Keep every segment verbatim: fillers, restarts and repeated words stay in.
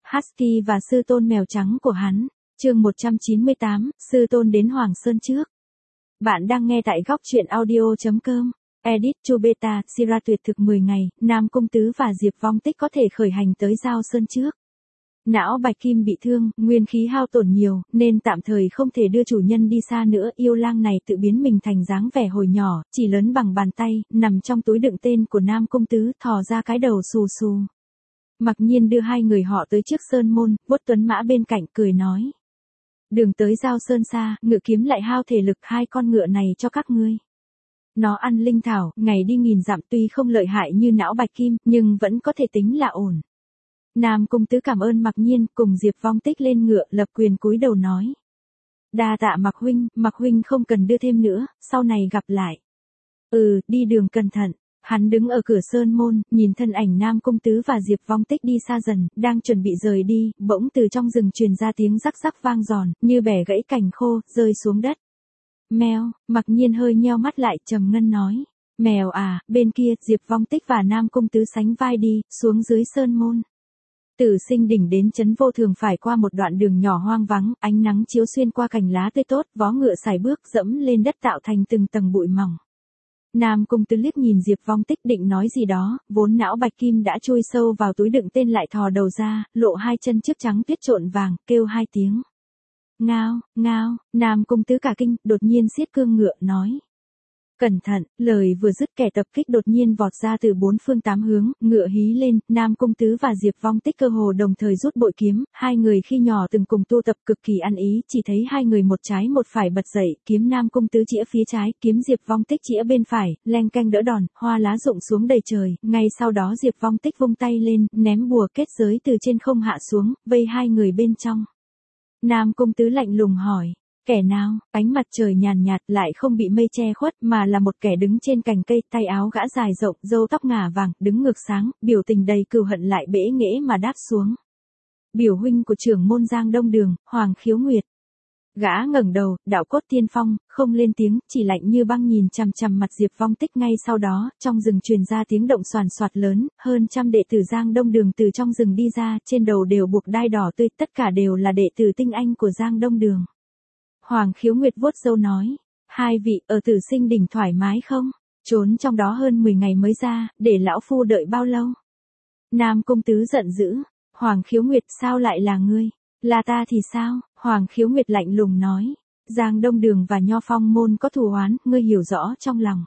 Husky và sư tôn mèo trắng của hắn. Chương một trăm chín mươi tám, sư tôn đến Hoàng Sơn trước. Bạn đang nghe tại góc truyện audio chấm com. Edit to beta, Sira tuyệt thực mười ngày, Nam Cung Tứ và Diệp Vong Tích có thể khởi hành tới Giao Sơn trước. Não Bạch Kim bị thương, nguyên khí hao tổn nhiều, nên tạm thời không thể đưa chủ nhân đi xa nữa. Yêu lang này tự biến mình thành dáng vẻ hồi nhỏ, chỉ lớn bằng bàn tay, nằm trong túi đựng tên của Nam Cung Tứ, thò ra cái đầu xù xù. Mặc Nhiên đưa hai người họ tới trước sơn môn, vuốt tuấn mã bên cạnh cười nói. Đường tới Giao Sơn xa, ngựa kiếm lại hao thể lực, hai con ngựa này cho các ngươi. Nó ăn linh thảo, ngày đi nghìn dặm, tuy không lợi hại như Não Bạch Kim, nhưng vẫn có thể tính là ổn. Nam Cung Tứ cảm ơn Mặc Nhiên, cùng Diệp Vong Tích lên ngựa, lập quyền cúi đầu nói. Đa tạ Mặc huynh, Mặc huynh không cần đưa thêm nữa, sau này gặp lại. Ừ, đi đường cẩn thận. Hắn đứng ở cửa sơn môn, nhìn thân ảnh Nam Cung Tứ và Diệp Vong Tích đi xa dần, đang chuẩn bị rời đi, bỗng từ trong rừng truyền ra tiếng rắc rắc vang giòn, như bẻ gãy cành khô, rơi xuống đất. Mèo, Mặc Nhiên hơi nheo mắt lại, trầm ngân nói. Mèo à, bên kia, Diệp Vong Tích và Nam Cung Tứ sánh vai đi, xuống dưới sơn môn. Từ Sinh Đỉnh đến Trấn Vô Thường phải qua một đoạn đường nhỏ hoang vắng, ánh nắng chiếu xuyên qua cành lá tươi tốt, vó ngựa sải bước dẫm lên đất tạo thành từng tầng bụi mỏng. Nam Cung Tứ liếc nhìn Diệp Vong Tích định nói gì đó, vốn Não Bạch Kim đã chui sâu vào túi đựng tên lại thò đầu ra, lộ hai chân trước trắng tuyết trộn vàng, kêu hai tiếng. Ngao, ngao, Nam Cung Tứ cả kinh, đột nhiên siết cương ngựa, nói. Cẩn thận, lời vừa dứt kẻ tập kích đột nhiên vọt ra từ bốn phương tám hướng, ngựa hí lên, Nam Cung Tứ và Diệp Vong Tích cơ hồ đồng thời rút bội kiếm, hai người khi nhỏ từng cùng tu tập cực kỳ ăn ý, chỉ thấy hai người một trái một phải bật dậy, kiếm Nam Cung Tứ chĩa phía trái, kiếm Diệp Vong Tích chĩa bên phải, leng canh đỡ đòn, hoa lá rụng xuống đầy trời, ngay sau đó Diệp Vong Tích vung tay lên, ném bùa kết giới từ trên không hạ xuống, vây hai người bên trong. Nam Cung Tứ lạnh lùng hỏi. Kẻ nào? Ánh mặt trời nhàn nhạt lại không bị mây che khuất mà là một kẻ đứng trên cành cây, tay áo gã dài rộng, râu tóc ngả vàng, đứng ngược sáng, biểu tình đầy cừu hận lại bẽ nghễ mà đáp xuống. Biểu huynh của trưởng môn Giang Đông Đường, Hoàng Khiếu Nguyệt. Gã ngẩng đầu, đạo cốt tiên phong, không lên tiếng, chỉ lạnh như băng nhìn chằm chằm mặt Diệp Vong Tích. Ngay sau đó, trong rừng truyền ra tiếng động xoàn xoạt lớn, hơn trăm đệ tử Giang Đông Đường từ trong rừng đi ra, trên đầu đều buộc đai đỏ tươi, tất cả đều là đệ tử tinh anh của Giang Đông Đường. Hoàng Khiếu Nguyệt vuốt râu nói, hai vị ở Tử Sinh Đỉnh thoải mái không? Trốn trong đó hơn mười ngày mới ra, để lão phu đợi bao lâu? Nam Cung Tứ giận dữ, Hoàng Khiếu Nguyệt sao lại là ngươi? Là ta thì sao? Hoàng Khiếu Nguyệt lạnh lùng nói, Giang Đông Đường và Nho Phong môn có thù oán, ngươi hiểu rõ trong lòng.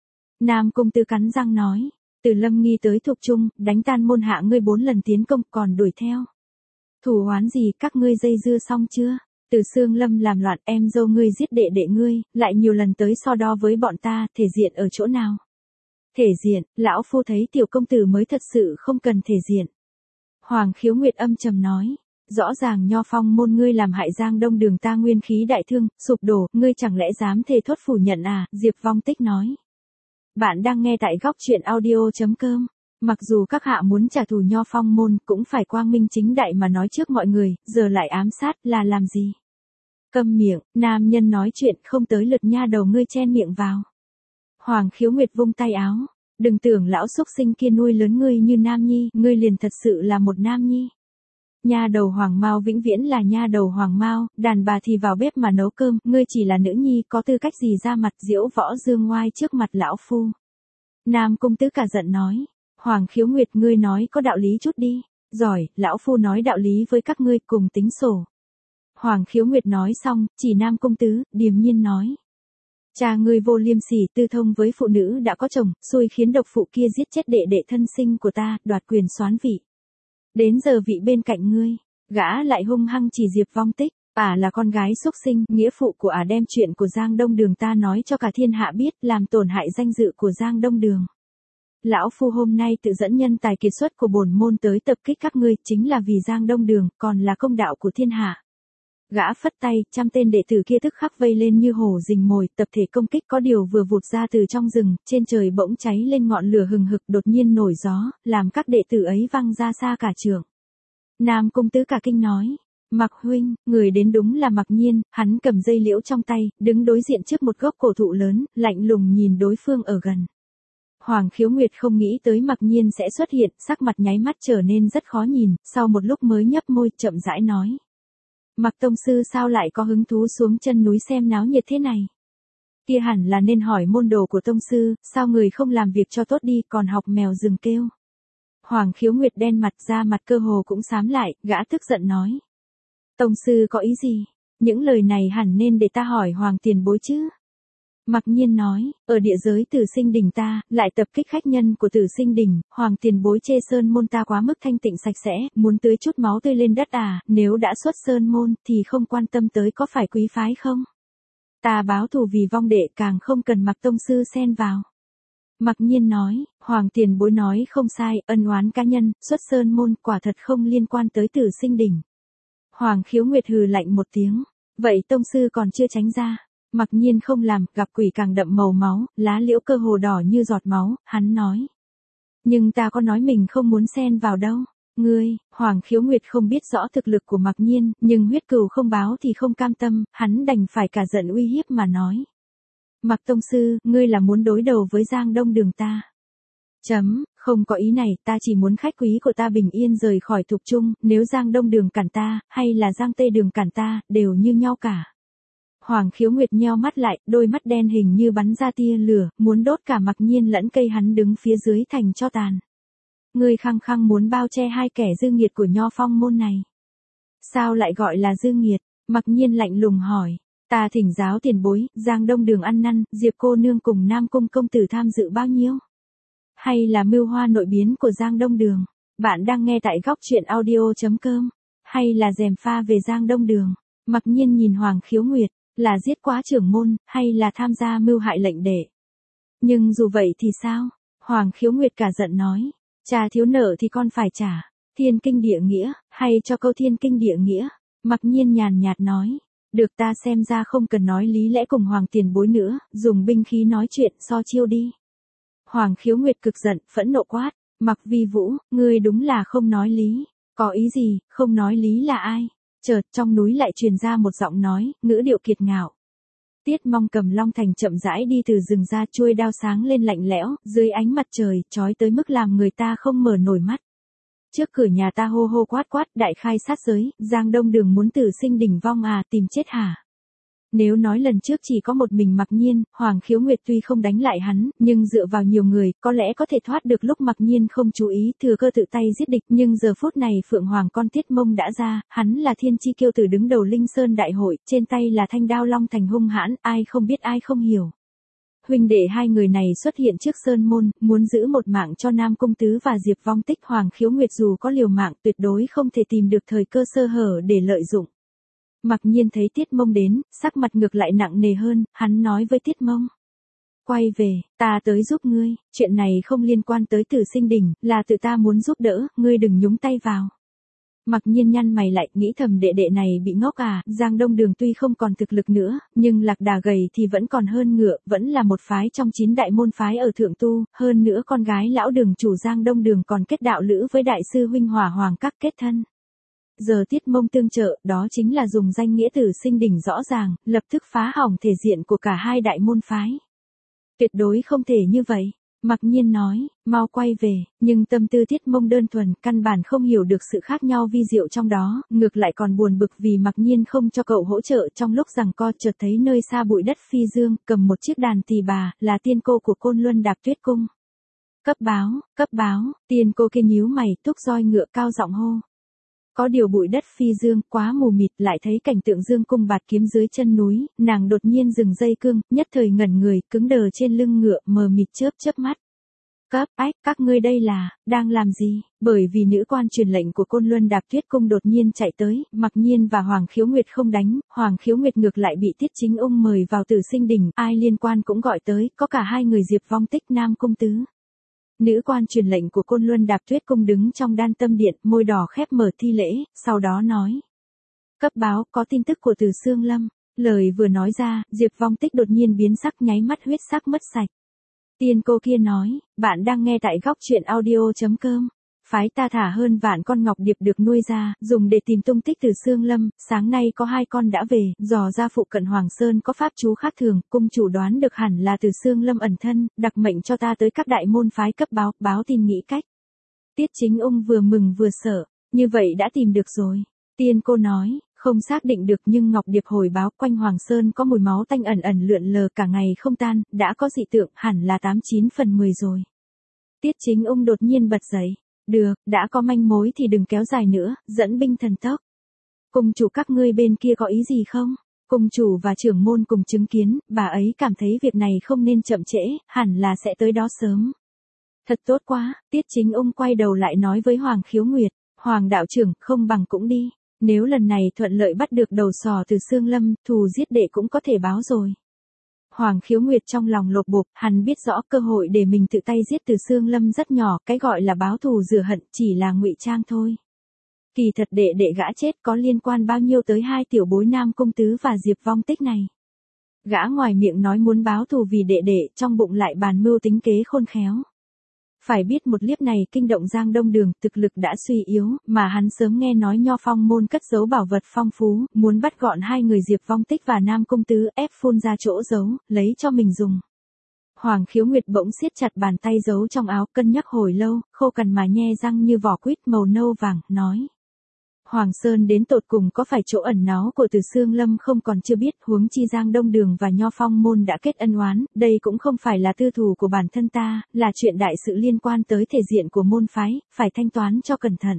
Nam Cung Tứ cắn răng nói, từ Lâm Nghi tới Thục Trung, đánh tan môn hạ ngươi bốn lần tiến công còn đuổi theo. Thù oán gì, các ngươi dây dưa xong chưa? Từ Sương Lâm làm loạn, em dâu ngươi giết đệ đệ ngươi, lại nhiều lần tới so đo với bọn ta, thể diện ở chỗ nào? Thể diện, lão phu thấy tiểu công tử mới thật sự không cần thể diện. Hoàng Khiếu Nguyệt âm trầm nói, rõ ràng Nho Phong môn ngươi làm hại Giang Đông Đường ta nguyên khí đại thương, sụp đổ, ngươi chẳng lẽ dám thề thốt phủ nhận à? Diệp Vong Tích nói. Bạn đang nghe tại góc truyện audio chấm com. Mặc dù các hạ muốn trả thù Nho Phong môn, cũng phải quang minh chính đại mà nói trước mọi người, giờ lại ám sát là làm gì? Câm miệng, nam nhân nói chuyện không tới lượt nha đầu ngươi chen miệng vào. Hoàng Khiếu Nguyệt vung tay áo, đừng tưởng lão xúc sinh kia nuôi lớn ngươi như nam nhi, ngươi liền thật sự là một nam nhi. Nha đầu Hoàng Mao vĩnh viễn là nha đầu Hoàng Mao, đàn bà thì vào bếp mà nấu cơm, ngươi chỉ là nữ nhi, có tư cách gì ra mặt diễu võ dương ngoai trước mặt lão phu? Nam Cung Tứ cả giận nói. Hoàng Khiếu Nguyệt ngươi nói có đạo lý chút đi, giỏi, lão phu nói đạo lý với các ngươi cùng tính sổ. Hoàng Khiếu Nguyệt nói xong, chỉ Nam Cung Tứ, điềm nhiên nói. Cha ngươi vô liêm sỉ, tư thông với phụ nữ đã có chồng, xui khiến độc phụ kia giết chết đệ đệ thân sinh của ta, đoạt quyền soán vị. Đến giờ vị bên cạnh ngươi, gã lại hung hăng chỉ Diệp Vong Tích, ả là con gái xúc sinh, nghĩa phụ của ả đem chuyện của Giang Đông Đường ta nói cho cả thiên hạ biết, làm tổn hại danh dự của Giang Đông Đường. Lão phu hôm nay tự dẫn nhân tài kiệt xuất của bổn môn tới tập kích các ngươi, chính là vì Giang Đông Đường, còn là công đạo của thiên hạ. Gã phất tay, trăm tên đệ tử kia tức khắc vây lên như hổ rình mồi, tập thể công kích, có điều vừa vụt ra từ trong rừng, trên trời bỗng cháy lên ngọn lửa hừng hực, đột nhiên nổi gió, làm các đệ tử ấy văng ra xa cả trường. Nam Cung Tứ cả kinh nói, Mặc huynh, người đến đúng là Mặc Nhiên, hắn cầm dây liễu trong tay, đứng đối diện trước một gốc cổ thụ lớn, lạnh lùng nhìn đối phương ở gần. Hoàng Khiếu Nguyệt không nghĩ tới Mặc Nhiên sẽ xuất hiện, sắc mặt nháy mắt trở nên rất khó nhìn, sau một lúc mới nhấp môi, chậm rãi nói. Mặc tông sư sao lại có hứng thú xuống chân núi xem náo nhiệt thế này? Kia hẳn là nên hỏi môn đồ của tông sư, sao người không làm việc cho tốt đi, còn học mèo rừng kêu. Hoàng Khiếu Nguyệt đen mặt ra, mặt cơ hồ cũng xám lại, gã tức giận nói. Tông sư có ý gì? Những lời này hẳn nên để ta hỏi Hoàng tiền bối chứ. Mặc Nhiên nói, ở địa giới Tử Sinh Đỉnh ta, lại tập kích khách nhân của Tử Sinh Đỉnh, Hoàng tiền bối chê sơn môn ta quá mức thanh tịnh sạch sẽ, muốn tưới chút máu tươi lên đất à, nếu đã xuất sơn môn, thì không quan tâm tới có phải quý phái không? Ta báo thù vì vong đệ, càng không cần Mặc tông sư xen vào. Mặc Nhiên nói, Hoàng tiền bối nói không sai, ân oán cá nhân, xuất sơn môn quả thật không liên quan tới Tử Sinh Đỉnh. Hoàng Khiếu Nguyệt hừ lạnh một tiếng, vậy tông sư còn chưa tránh ra. Mặc Nhiên không làm, gặp quỷ càng đậm màu máu, lá liễu cơ hồ đỏ như giọt máu, hắn nói. Nhưng ta có nói mình không muốn xen vào đâu. Ngươi, Hoàng Khiếu Nguyệt không biết rõ thực lực của Mặc Nhiên, nhưng huyết cừu không báo thì không cam tâm, hắn đành phải cả giận uy hiếp mà nói. Mặc tông sư, ngươi là muốn đối đầu với Giang Đông Đường ta. Chấm, không có ý này, ta chỉ muốn khách quý của ta bình yên rời khỏi Thục Trung, nếu Giang Đông Đường cản ta, hay là Giang Tây Đường cản ta, đều như nhau cả. Hoàng Khiếu Nguyệt nheo mắt lại, đôi mắt đen hình như bắn ra tia lửa, muốn đốt cả Mặc Nhiên lẫn cây hắn đứng phía dưới thành tro tàn. Ngươi khăng khăng muốn bao che hai kẻ dư nghiệt của Nho Phong môn này. Sao lại gọi là dư nghiệt? Mặc Nhiên lạnh lùng hỏi. Ta thỉnh giáo tiền bối, Giang Đông Đường ăn năn, Diệp cô nương cùng Nam Cung công tử tham dự bao nhiêu? Hay là mưu hoa nội biến của Giang Đông Đường? Bạn đang nghe tại góc truyện audio chấm com. Hay là gièm pha về Giang Đông Đường? Mặc Nhiên nhìn Hoàng Khiếu Nguyệt. Là giết quá trưởng môn, hay là tham gia mưu hại lệnh đệ? Nhưng dù vậy thì sao? Hoàng Khiếu Nguyệt cả giận nói. Cha thiếu nợ thì con phải trả. Thiên kinh địa nghĩa, hay cho câu thiên kinh địa nghĩa? Mặc Nhiên nhàn nhạt nói. Được, ta xem ra không cần nói lý lẽ cùng Hoàng tiền bối nữa, dùng binh khí nói chuyện so chiêu đi. Hoàng Khiếu Nguyệt cực giận, phẫn nộ quát. Mặc Vi Vũ, ngươi đúng là không nói lý. Có ý gì, không nói lý là ai? Chợt trong núi lại truyền ra một giọng nói, ngữ điệu kiệt ngạo. Tiết Mong cầm long thành chậm rãi đi từ rừng ra, chuôi đao sáng lên lạnh lẽo, dưới ánh mặt trời, chói tới mức làm người ta không mở nổi mắt. Trước cửa nhà ta hô hô quát quát, đại khai sát giới, Giang Đông Đường muốn Tử Sinh Đỉnh vong à, tìm chết hả? Nếu nói lần trước chỉ có một mình Mặc Nhiên, Hoàng Khiếu Nguyệt tuy không đánh lại hắn, nhưng dựa vào nhiều người, có lẽ có thể thoát được lúc Mặc Nhiên không chú ý, thừa cơ tự tay giết địch, nhưng giờ phút này Phượng Hoàng con Tiết Mông đã ra, hắn là thiên chi kiêu tử đứng đầu Linh Sơn đại hội, trên tay là thanh đao long thành hung hãn, ai không biết ai không hiểu. Huynh đệ hai người này xuất hiện trước sơn môn, muốn giữ một mạng cho Nam Cung Tứ và Diệp Vong Tích. Hoàng Khiếu Nguyệt dù có liều mạng tuyệt đối không thể tìm được thời cơ sơ hở để lợi dụng. Mặc Nhiên thấy Tiết Mông đến, sắc mặt ngược lại nặng nề hơn, hắn nói với Tiết Mông. Quay về, ta tới giúp ngươi, chuyện này không liên quan tới Tử Sinh Đỉnh, là tự ta muốn giúp đỡ, ngươi đừng nhúng tay vào. Mặc Nhiên nhăn mày lại, nghĩ thầm đệ đệ này bị ngốc à, Giang Đông Đường tuy không còn thực lực nữa, nhưng lạc đà gầy thì vẫn còn hơn ngựa, vẫn là một phái trong chín đại môn phái ở Thượng Tu, hơn nữa con gái lão đường chủ Giang Đông Đường còn kết đạo lữ với đại sư huynh Hỏa Hoàng các kết thân. Giờ Tiết Mông tương trợ, đó chính là dùng danh nghĩa Tử Sinh Đỉnh rõ ràng, lập tức phá hỏng thể diện của cả hai đại môn phái. Tuyệt đối không thể như vậy. Mặc Nhiên nói, mau quay về, nhưng tâm tư Tiết Mông đơn thuần, căn bản không hiểu được sự khác nhau vi diệu trong đó, ngược lại còn buồn bực vì Mặc Nhiên không cho cậu hỗ trợ. Trong lúc giằng co chợt thấy nơi xa bụi đất phi dương, cầm một chiếc đàn tỳ bà, là tiên cô của Côn Luân Đạp Tuyết Cung. Cấp báo, cấp báo, tiên cô kia nhíu mày, thúc roi ngựa cao giọng hô. Có điều bụi đất phi dương, quá mù mịt, lại thấy cảnh tượng dương cung bạt kiếm dưới chân núi, nàng đột nhiên dừng dây cương, nhất thời ngẩn người, cứng đờ trên lưng ngựa, mờ mịt chớp chớp mắt. Cấp, ách, các ngươi đây là, đang làm gì? Bởi vì nữ quan truyền lệnh của Côn Luân Đạp Tuyết Cung đột nhiên chạy tới, Mặc Nhiên và Hoàng Khiếu Nguyệt không đánh, Hoàng Khiếu Nguyệt ngược lại bị Tiết Chính Ung mời vào Tử Sinh Đỉnh, ai liên quan cũng gọi tới, có cả hai người Diệp Vong Tích Nam Cung Tứ. Nữ quan truyền lệnh của Côn Luân Đạp Tuyết Cung đứng trong đan tâm điện, môi đỏ khép mở thi lễ, sau đó nói. Cấp báo, có tin tức của Từ Xương Lâm. Lời vừa nói ra, Diệp Vong Tích đột nhiên biến sắc, nháy mắt huyết sắc mất sạch. Tiên cô kia nói, bạn đang nghe tại góc truyện audio chấm com. phái ta thả hơn vạn con ngọc điệp được nuôi ra, dùng để tìm tung tích Từ Xương Lâm, sáng nay có hai con đã về, dò ra phụ cận Hoàng Sơn có pháp chú khác thường, cung chủ đoán được hẳn là Từ Xương Lâm ẩn thân, đặc mệnh cho ta tới các đại môn phái cấp báo, báo tin nghĩ cách. Tiết Chính Ung vừa mừng vừa sợ, như vậy đã tìm được rồi. Tiên cô nói, không xác định được nhưng Ngọc Điệp hồi báo quanh Hoàng Sơn có mùi máu tanh ẩn ẩn lượn lờ cả ngày không tan, đã có dị tượng, hẳn là tám chín phần mười rồi. Tiết Chính Ung đột nhiên bật dậy. Được, đã có manh mối thì đừng kéo dài nữa, dẫn binh thần tốc. Cung chủ các ngươi bên kia có ý gì không? Cung chủ và trưởng môn cùng chứng kiến, bà ấy cảm thấy việc này không nên chậm trễ, hẳn là sẽ tới đó sớm. Thật tốt quá, Tiết Chính Ung quay đầu lại nói với Hoàng Khiếu Nguyệt, Hoàng đạo trưởng, không bằng cũng đi. Nếu lần này thuận lợi bắt được đầu sò Từ Xương Lâm, thù giết đệ cũng có thể báo rồi. Hoàng Khiếu Nguyệt trong lòng lột bột, hắn biết rõ cơ hội để mình tự tay giết Từ Xương Lâm rất nhỏ, cái gọi là báo thù rửa hận chỉ là ngụy trang thôi. Kỳ thật đệ đệ gã chết có liên quan bao nhiêu tới hai tiểu bối Nam Cung Tứ và Diệp Vong Tích này. Gã ngoài miệng nói muốn báo thù vì đệ đệ, trong bụng lại bàn mưu tính kế khôn khéo. Phải biết một liếp này kinh động Giang Đông Đường, thực lực đã suy yếu, mà hắn sớm nghe nói Nho Phong môn cất giấu bảo vật phong phú, muốn bắt gọn hai người Diệp Vong Tích và Nam Cung Tứ, ép phun ra chỗ giấu, lấy cho mình dùng. Hoàng Khiếu Nguyệt bỗng siết chặt bàn tay giấu trong áo, cân nhắc hồi lâu, khô cằn mà nhe răng như vỏ quýt màu nâu vàng, nói. Hoàng Sơn đến tột cùng có phải chỗ ẩn náu của Từ Xương Lâm không còn chưa biết, huống chi Giang Đông Đường và Nho Phong môn đã kết ân oán, đây cũng không phải là tư thù của bản thân ta, là chuyện đại sự liên quan tới thể diện của môn phái, phải thanh toán cho cẩn thận.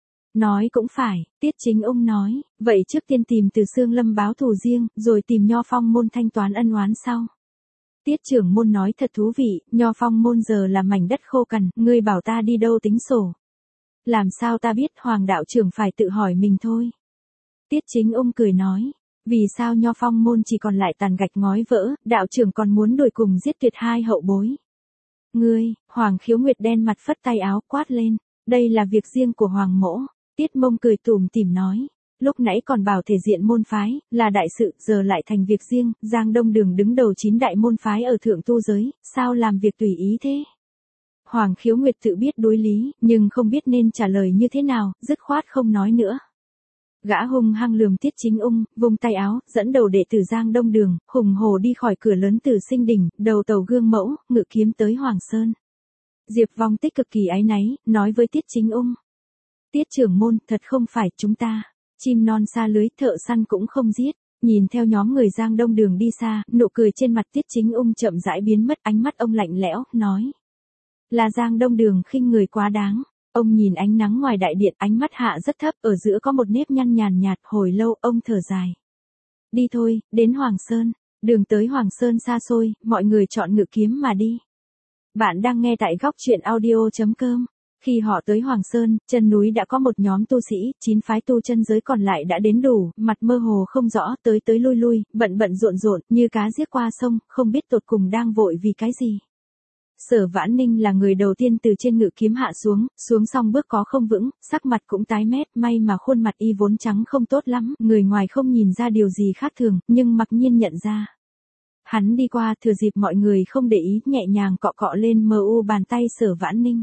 Nói cũng phải, Tiết Chính Ung nói, vậy trước tiên tìm Từ Xương Lâm báo thù riêng, rồi tìm Nho Phong môn thanh toán ân oán sau. Tiết trưởng môn nói thật thú vị, Nho Phong môn giờ là mảnh đất khô cằn, ngươi bảo ta đi đâu tính sổ. Làm sao ta biết, Hoàng đạo trưởng phải tự hỏi mình thôi. Tiết Chính Ung cười nói, vì sao Nho Phong môn chỉ còn lại tàn gạch ngói vỡ, đạo trưởng còn muốn đuổi cùng giết tuyệt hai hậu bối. Ngươi, Hoàng Khiếu Nguyệt đen mặt phất tay áo quát lên, đây là việc riêng của Hoàng mỗ. Tiết Mông cười tủm tỉm nói, lúc nãy còn bảo thể diện môn phái, là đại sự, giờ lại thành việc riêng, Giang Đông Đường đứng đầu chín đại môn phái ở thượng tu giới, sao làm việc tùy ý thế? Hoàng Khiếu Nguyệt tự biết đối lý, nhưng không biết nên trả lời như thế nào, dứt khoát không nói nữa. Gã hung hăng lườm Tiết Chính Ung, vung tay áo, dẫn đầu đệ tử Giang Đông Đường, hùng hồ đi khỏi cửa lớn Tử Sinh Đỉnh, đầu tàu gương mẫu, ngự kiếm tới Hoàng Sơn. Diệp Vong Tích cực kỳ áy náy, nói với Tiết Chính Ung. Tiết trưởng môn, thật không phải chúng ta, chim non xa lưới, thợ săn cũng không giết. Nhìn theo nhóm người Giang Đông Đường đi xa, nụ cười trên mặt Tiết Chính Ung chậm rãi biến mất, ánh mắt ông lạnh lẽo, nói. Là Giang Đông Đường khinh người quá đáng. Ông nhìn ánh nắng ngoài đại điện, ánh mắt hạ rất thấp, ở giữa có một nếp nhăn nhàn nhạt, hồi lâu, ông thở dài. Đi thôi, đến Hoàng Sơn. Đường tới Hoàng Sơn xa xôi, mọi người chọn ngự kiếm mà đi. Bạn đang nghe tại góc truyện audio chấm com. Khi họ tới Hoàng Sơn, chân núi đã có một nhóm tu sĩ, chín phái tu chân giới còn lại đã đến đủ, mặt mơ hồ không rõ, tới tới lui lui, bận bận rộn rộn, như cá giết qua sông, không biết tột cùng đang vội vì cái gì. Sở Vãn Ninh là người đầu tiên từ trên ngự kiếm hạ xuống, xuống xong bước có không vững, sắc mặt cũng tái mét, may mà khuôn mặt y vốn trắng không tốt lắm, người ngoài không nhìn ra điều gì khác thường, nhưng mặc nhiên nhận ra. Hắn đi qua, thừa dịp mọi người không để ý, nhẹ nhàng cọ cọ lên mờ u bàn tay Sở Vãn Ninh.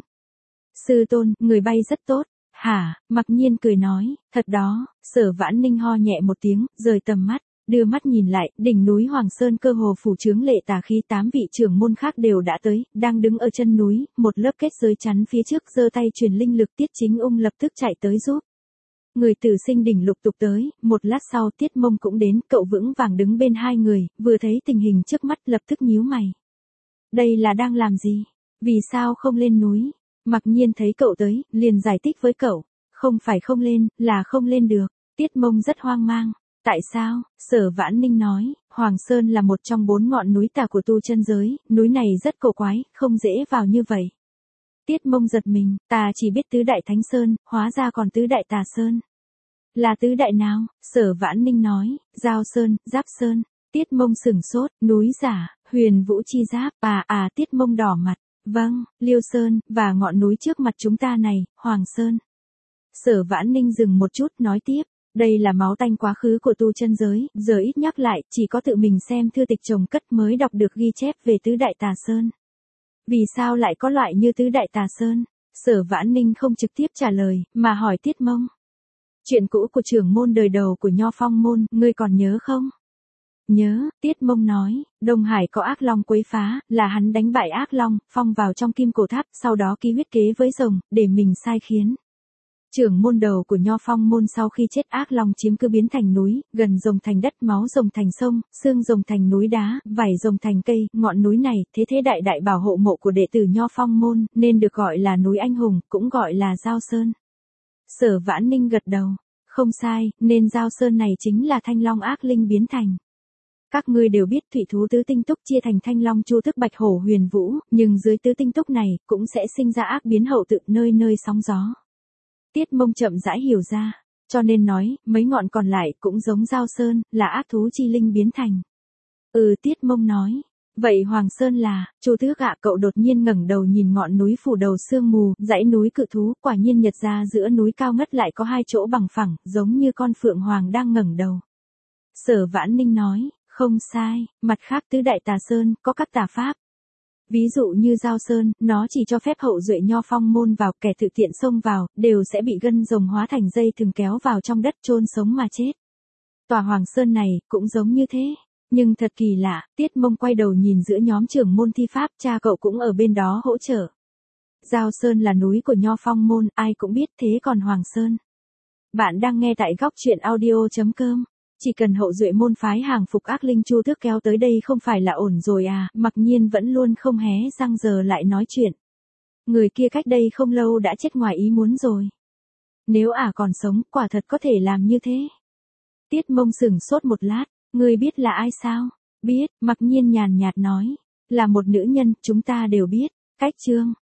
Sư tôn, người bay rất tốt. Hả, mặc nhiên cười nói, thật đó. Sở Vãn Ninh ho nhẹ một tiếng, rời tầm mắt, đưa mắt nhìn lại, đỉnh núi Hoàng Sơn cơ hồ phủ chướng lệ tà khí, tám vị trưởng môn khác đều đã tới, đang đứng ở chân núi, một lớp kết giới chắn phía trước, giơ tay truyền linh lực. Tiết Chính Ung lập tức chạy tới giúp. Người Tử Sinh Đỉnh lục tục tới, một lát sau Tiết Mông cũng đến, cậu vững vàng đứng bên hai người, vừa thấy tình hình trước mắt lập tức nhíu mày. Đây là đang làm gì? Vì sao không lên núi? Mặc nhiên thấy cậu tới, liền giải thích với cậu, không phải không lên, là không lên được. Tiết Mông rất hoang mang. Tại sao? Sở Vãn Ninh nói, Hoàng Sơn là một trong bốn ngọn núi tà của tu chân giới, núi này rất cổ quái, không dễ vào như vậy. Tiết Mông giật mình, ta chỉ biết tứ đại Thánh Sơn, hóa ra còn tứ đại Tà Sơn. Là tứ đại nào? Sở Vãn Ninh nói, Giao Sơn, Giáp Sơn. Tiết Mông sửng sốt, núi Giả, Huyền Vũ Chi Giáp, à à Tiết Mông đỏ mặt. Vâng, Liêu Sơn, và ngọn núi trước mặt chúng ta này, Hoàng Sơn. Sở Vãn Ninh dừng một chút, nói tiếp, đây là máu tanh quá khứ của tu chân giới, giờ ít nhắc lại, chỉ có tự mình xem thư tịch chồng cất mới đọc được ghi chép về tứ đại Tà Sơn. Vì sao lại có loại như tứ đại Tà Sơn? Sở Vãn Ninh không trực tiếp trả lời, mà hỏi Tiết Mông. Chuyện cũ của trưởng môn đời đầu của Nho Phong môn, ngươi còn nhớ không? Nhớ, Tiết Mông nói, Đông Hải có ác long quấy phá, là hắn đánh bại ác long, phong vào trong kim cổ tháp, sau đó ký huyết kế với rồng, để mình sai khiến. Trưởng môn đầu của Nho Phong môn sau khi chết ác long chiếm cứ biến thành núi, gần rồng thành đất, máu rồng thành sông, xương rồng thành núi đá, vảy rồng thành cây, ngọn núi này, thế thế đại đại bảo hộ mộ của đệ tử Nho Phong môn, nên được gọi là núi anh hùng, cũng gọi là Giao Sơn. Sở Vãn Ninh gật đầu, không sai, nên Giao Sơn này chính là thanh long ác linh biến thành. Các ngươi đều biết thủy thú tứ tinh túc chia thành thanh long chu tức bạch hổ huyền vũ, nhưng dưới tứ tinh túc này, cũng sẽ sinh ra ác biến hậu tự nơi nơi sóng gió. Tiết Mông chậm rãi hiểu ra, cho nên nói, mấy ngọn còn lại cũng giống Giao Sơn, là ác thú chi linh biến thành. Ừ, Tiết Mông nói, vậy Hoàng Sơn là, Chu Tước ạ. Cậu đột nhiên ngẩng đầu nhìn ngọn núi phủ đầu sương mù, dãy núi cự thú, quả nhiên nhật ra giữa núi cao ngất lại có hai chỗ bằng phẳng, giống như con phượng hoàng đang ngẩng đầu. Sở Vãn Ninh nói, không sai, mặt khác tứ đại tà sơn, có các tà pháp. Ví dụ như Giao Sơn, nó chỉ cho phép hậu duệ Nho Phong môn vào, kẻ tự tiện xông vào, đều sẽ bị gân rồng hóa thành dây thừng kéo vào trong đất chôn sống mà chết. Tòa Hoàng Sơn này, cũng giống như thế. Nhưng thật kỳ lạ, Tiết Mông quay đầu nhìn giữa nhóm trưởng môn thi pháp, cha cậu cũng ở bên đó hỗ trợ. Giao Sơn là núi của Nho Phong môn, ai cũng biết, thế còn Hoàng Sơn. Bạn đang nghe tại góc truyện audio chấm com. Chỉ cần hậu duệ môn phái hàng phục ác linh Chu Tước kéo tới đây không phải là ổn rồi à, Mặc Nhiên vẫn luôn không hé răng giờ lại nói chuyện. Người kia cách đây không lâu đã chết ngoài ý muốn rồi. Nếu ả à còn sống, quả thật có thể làm như thế. Tiết Mông sửng sốt một lát, ngươi biết là ai sao? Biết, Mặc Nhiên nhàn nhạt nói. Là một nữ nhân, chúng ta đều biết. Cách chương.